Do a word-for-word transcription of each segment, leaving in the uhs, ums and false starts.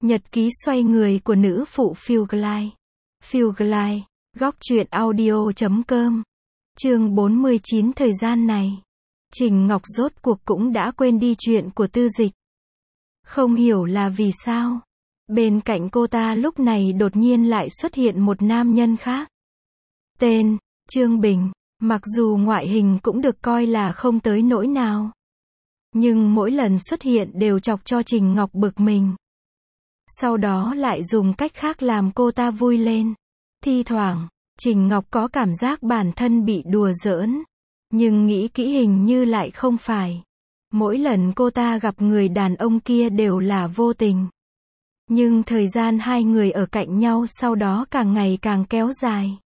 Nhật ký xoay người của nữ phụ Phiêu Glide. Phiêu Glide, góc truyện audio chấm com. Chương bốn mươi chín. Thời gian này, Trình Ngọc rốt cuộc cũng đã quên đi chuyện của Tư Dịch. Không hiểu là vì sao, bên cạnh cô ta lúc này đột nhiên lại xuất hiện một nam nhân khác. Tên, Trương Bình, mặc dù ngoại hình cũng được coi là không tới nỗi nào, nhưng mỗi lần xuất hiện đều chọc cho Trình Ngọc bực mình. Sau đó lại dùng cách khác làm cô ta vui lên. Thi thoảng, Trình Ngọc có cảm giác bản thân bị đùa giỡn, nhưng nghĩ kỹ hình như lại không phải. Mỗi lần cô ta gặp người đàn ông kia đều là vô tình. Nhưng thời gian hai người ở cạnh nhau sau đó càng ngày càng kéo dài.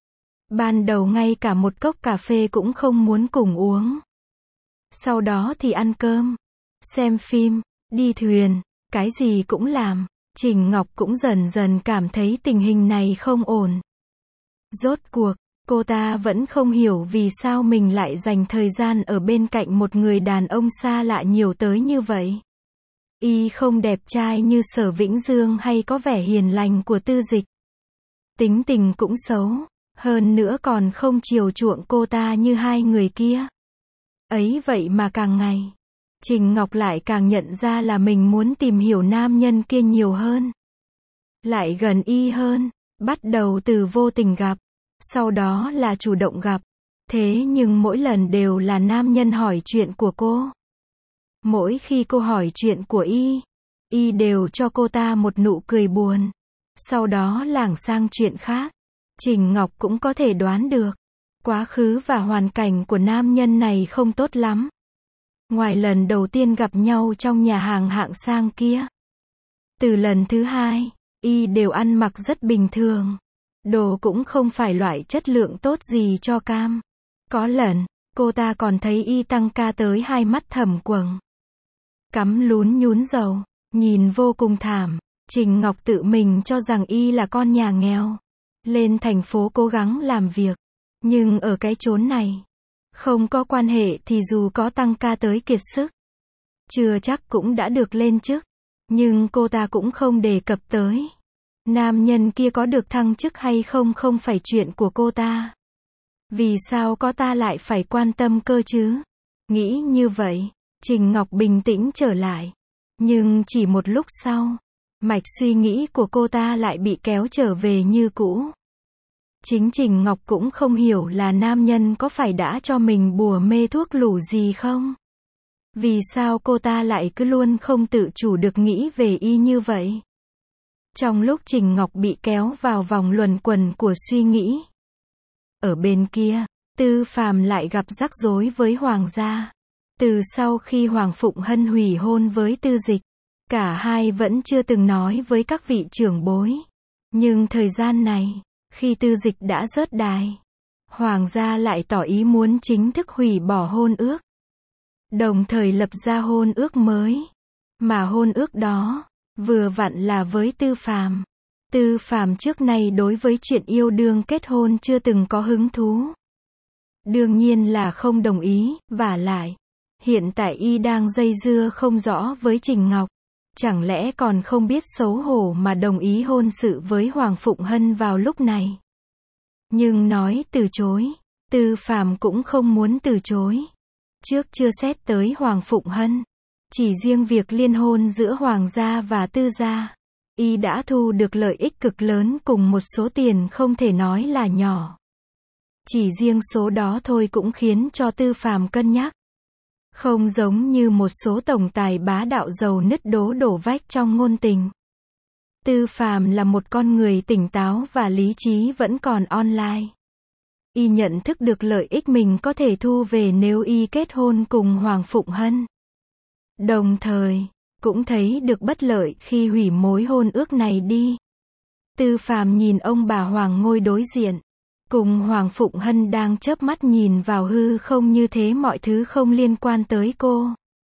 Ban đầu ngay cả một cốc cà phê cũng không muốn cùng uống. Sau đó thì ăn cơm, xem phim, đi thuyền, cái gì cũng làm. Trình Ngọc cũng dần dần cảm thấy tình hình này không ổn. Rốt cuộc, cô ta vẫn không hiểu vì sao mình lại dành thời gian ở bên cạnh một người đàn ông xa lạ nhiều tới như vậy. Y không đẹp trai như Sở Vĩnh Dương hay có vẻ hiền lành của Tư Dịch. Tính tình cũng xấu, hơn nữa còn không chiều chuộng cô ta như hai người kia. Ấy vậy mà càng ngày, Trình Ngọc lại càng nhận ra là mình muốn tìm hiểu nam nhân kia nhiều hơn. Lại gần Y hơn, bắt đầu từ vô tình gặp, sau đó là chủ động gặp. Thế nhưng mỗi lần đều là nam nhân hỏi chuyện của cô. Mỗi khi cô hỏi chuyện của Y, Y đều cho cô ta một nụ cười buồn. Sau đó lảng sang chuyện khác. Trình Ngọc cũng có thể đoán được, quá khứ và hoàn cảnh của nam nhân này không tốt lắm. Ngoài lần đầu tiên gặp nhau trong nhà hàng hạng sang kia, từ lần thứ hai, Y đều ăn mặc rất bình thường. Đồ cũng không phải loại chất lượng tốt gì cho cam. Có lần, cô ta còn thấy Y tăng ca tới hai mắt thầm quầng, cắm lún nhún dầu, nhìn vô cùng thảm. Trình Ngọc tự mình cho rằng Y là con nhà nghèo, lên thành phố cố gắng làm việc. Nhưng ở cái chốn này, không có quan hệ thì dù có tăng ca tới kiệt sức, chưa chắc cũng đã được lên chức. Nhưng cô ta cũng không đề cập tới. Nam nhân kia có được thăng chức hay không không phải chuyện của cô ta. Vì sao có ta lại phải quan tâm cơ chứ? Nghĩ như vậy, Trình Ngọc bình tĩnh trở lại. Nhưng chỉ một lúc sau, mạch suy nghĩ của cô ta lại bị kéo trở về như cũ. Chính Trình Ngọc cũng không hiểu là nam nhân có phải đã cho mình bùa mê thuốc lủ gì không? Vì sao cô ta lại cứ luôn không tự chủ được nghĩ về Y như vậy? Trong lúc Trình Ngọc bị kéo vào vòng luẩn quẩn của suy nghĩ, ở bên kia, Tư Phàm lại gặp rắc rối với Hoàng gia. Từ sau khi Hoàng Phụng Hân hủy hôn với Tư Dịch, cả hai vẫn chưa từng nói với các vị trưởng bối. Nhưng thời gian này, khi Tư Dịch đã rớt đài, Hoàng gia lại tỏ ý muốn chính thức hủy bỏ hôn ước, đồng thời lập ra hôn ước mới. Mà hôn ước đó, vừa vặn là với Tư Phàm. Tư Phàm trước nay đối với chuyện yêu đương kết hôn chưa từng có hứng thú. Đương nhiên là không đồng ý, vả lại, hiện tại Y đang dây dưa không rõ với Trình Ngọc. Chẳng lẽ còn không biết xấu hổ mà đồng ý hôn sự với Hoàng Phụng Hân vào lúc này? Nhưng nói từ chối, Tư Phàm cũng không muốn từ chối. Trước chưa xét tới Hoàng Phụng Hân, chỉ riêng việc liên hôn giữa Hoàng gia và Tư gia, Y đã thu được lợi ích cực lớn cùng một số tiền không thể nói là nhỏ. Chỉ riêng số đó thôi cũng khiến cho Tư Phàm cân nhắc. Không giống như một số tổng tài bá đạo giàu nứt đố đổ vách trong ngôn tình. Tư Phàm là một con người tỉnh táo và lý trí vẫn còn online. Y nhận thức được lợi ích mình có thể thu về nếu Y kết hôn cùng Hoàng Phụng Hân. Đồng thời, cũng thấy được bất lợi khi hủy mối hôn ước này đi. Tư Phàm nhìn ông bà Hoàng ngồi đối diện, cùng Hoàng Phụng Hân đang chớp mắt nhìn vào hư không như thế mọi thứ không liên quan tới cô.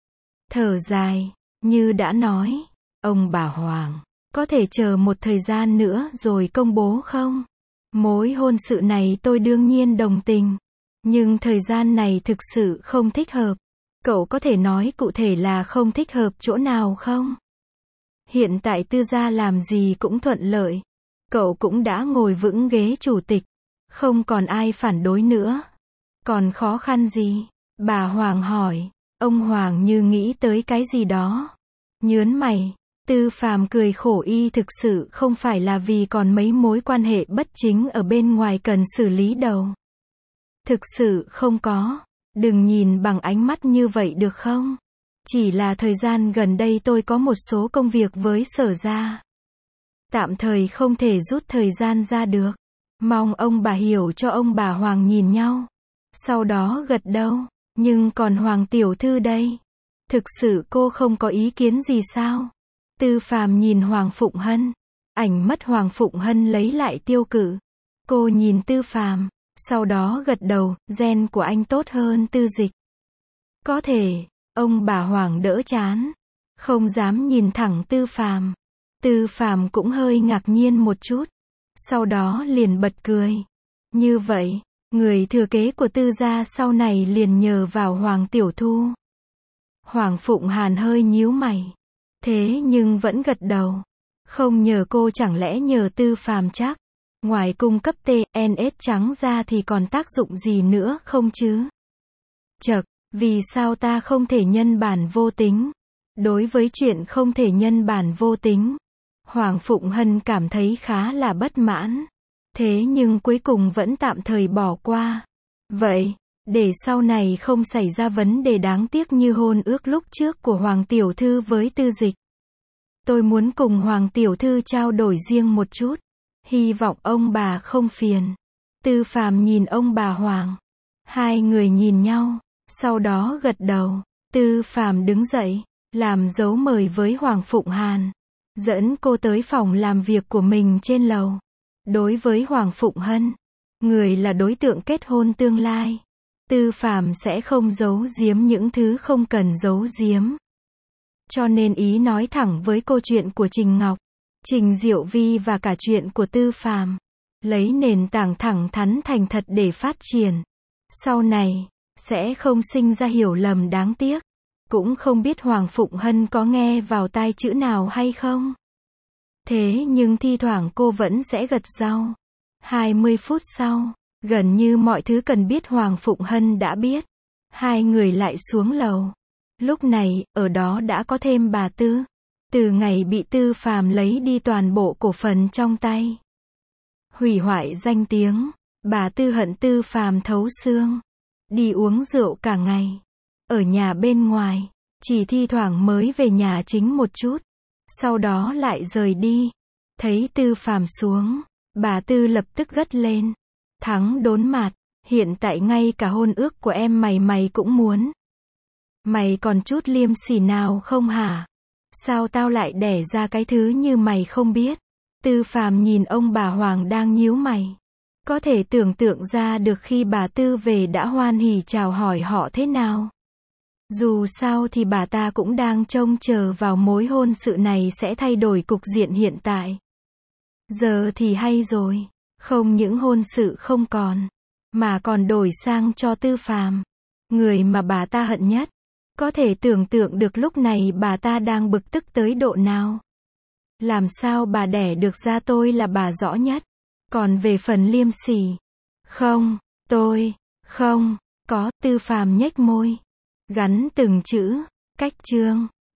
Thở dài, như đã nói, ông bà Hoàng, có thể chờ một thời gian nữa rồi công bố không? Mối hôn sự này tôi đương nhiên đồng tình, nhưng thời gian này thực sự không thích hợp. Cậu có thể nói cụ thể là không thích hợp chỗ nào không? Hiện tại Tư gia làm gì cũng thuận lợi. Cậu cũng đã ngồi vững ghế chủ tịch. Không còn ai phản đối nữa. Còn khó khăn gì? Bà Hoàng hỏi. Ông Hoàng như nghĩ tới cái gì đó. Nhớn mày. Tư Phàm cười khổ, y thực sự không phải là vì còn mấy mối quan hệ bất chính ở bên ngoài cần xử lý đâu. Thực sự không có. Đừng nhìn bằng ánh mắt như vậy được không? Chỉ là thời gian gần đây tôi có một số công việc với Sở gia. Tạm thời không thể rút thời gian ra được. Mong ông bà hiểu cho. Ông bà Hoàng nhìn nhau. Sau đó gật đầu. Nhưng còn Hoàng tiểu thư đây? Thực sự cô không có ý kiến gì sao? Tư Phàm nhìn Hoàng Phụng Hân. Ảnh mắt Hoàng Phụng Hân lấy lại tiêu cự. Cô nhìn Tư Phàm, sau đó gật đầu, gen của anh tốt hơn Tư Dịch. Có thể, ông bà Hoàng đỡ chán. Không dám nhìn thẳng Tư Phàm. Tư Phàm cũng hơi ngạc nhiên một chút. Sau đó liền bật cười. Như vậy, người thừa kế của Tư gia sau này liền nhờ vào Hoàng tiểu thư. Hoàng Phụng Hàn hơi nhíu mày. Thế nhưng vẫn gật đầu. Không nhờ cô chẳng lẽ nhờ Tư Phàm chắc. Ngoài cung cấp tê en ét trắng ra thì còn tác dụng gì nữa không chứ? Chậc, vì sao ta không thể nhân bản vô tính? Đối với chuyện không thể nhân bản vô tính, Hoàng Phụng Hân cảm thấy khá là bất mãn. Thế nhưng cuối cùng vẫn tạm thời bỏ qua. Vậy, để sau này không xảy ra vấn đề đáng tiếc như hôn ước lúc trước của Hoàng tiểu thư với Tư Dịch, tôi muốn cùng Hoàng tiểu thư trao đổi riêng một chút. Hy vọng ông bà không phiền. Tư Phàm nhìn ông bà Hoàng. Hai người nhìn nhau, sau đó gật đầu. Tư Phàm đứng dậy, làm dấu mời với Hoàng Phụng Hàn, dẫn cô tới phòng làm việc của mình trên lầu. Đối với Hoàng Phụng Hân, người là đối tượng kết hôn tương lai, Tư Phàm sẽ không giấu giếm những thứ không cần giấu giếm. Cho nên ý nói thẳng với cô chuyện của Trình Ngọc, Trình Diệu Vi và cả chuyện của Tư Phàm, lấy nền tảng thẳng thắn thành thật để phát triển. Sau này, sẽ không sinh ra hiểu lầm đáng tiếc. Cũng không biết Hoàng Phụng Hân có nghe vào tai chữ nào hay không. Thế nhưng thi thoảng cô vẫn sẽ gật đầu. hai mươi phút sau, gần như mọi thứ cần biết Hoàng Phụng Hân đã biết. Hai người lại xuống lầu. Lúc này, ở đó đã có thêm bà Tư. Từ ngày bị Tư Phàm lấy đi toàn bộ cổ phần trong tay, hủy hoại danh tiếng, bà Tư hận Tư Phàm thấu xương. Đi uống rượu cả ngày. Ở nhà bên ngoài, chỉ thi thoảng mới về nhà chính một chút. Sau đó lại rời đi. Thấy Tư Phàm xuống, bà Tư lập tức gắt lên. Thắng đốn mặt, hiện tại ngay cả hôn ước của em mày mày cũng muốn. Mày còn chút liêm sỉ nào không hả? Sao tao lại đẻ ra cái thứ như mày không biết? Tư Phàm nhìn ông bà Hoàng đang nhíu mày. Có thể tưởng tượng ra được khi bà Tư về đã hoan hỉ chào hỏi họ thế nào. Dù sao thì bà ta cũng đang trông chờ vào mối hôn sự này sẽ thay đổi cục diện hiện tại. Giờ thì hay rồi, không những hôn sự không còn, mà còn đổi sang cho Tư Phàm, người mà bà ta hận nhất. Có thể tưởng tượng được lúc này bà ta đang bực tức tới độ nào. Làm sao bà đẻ được ra tôi là bà rõ nhất. Còn về phần liêm sỉ, không, tôi, không, có. Tư Phàm nhếch môi, gắn từng chữ, cách chương.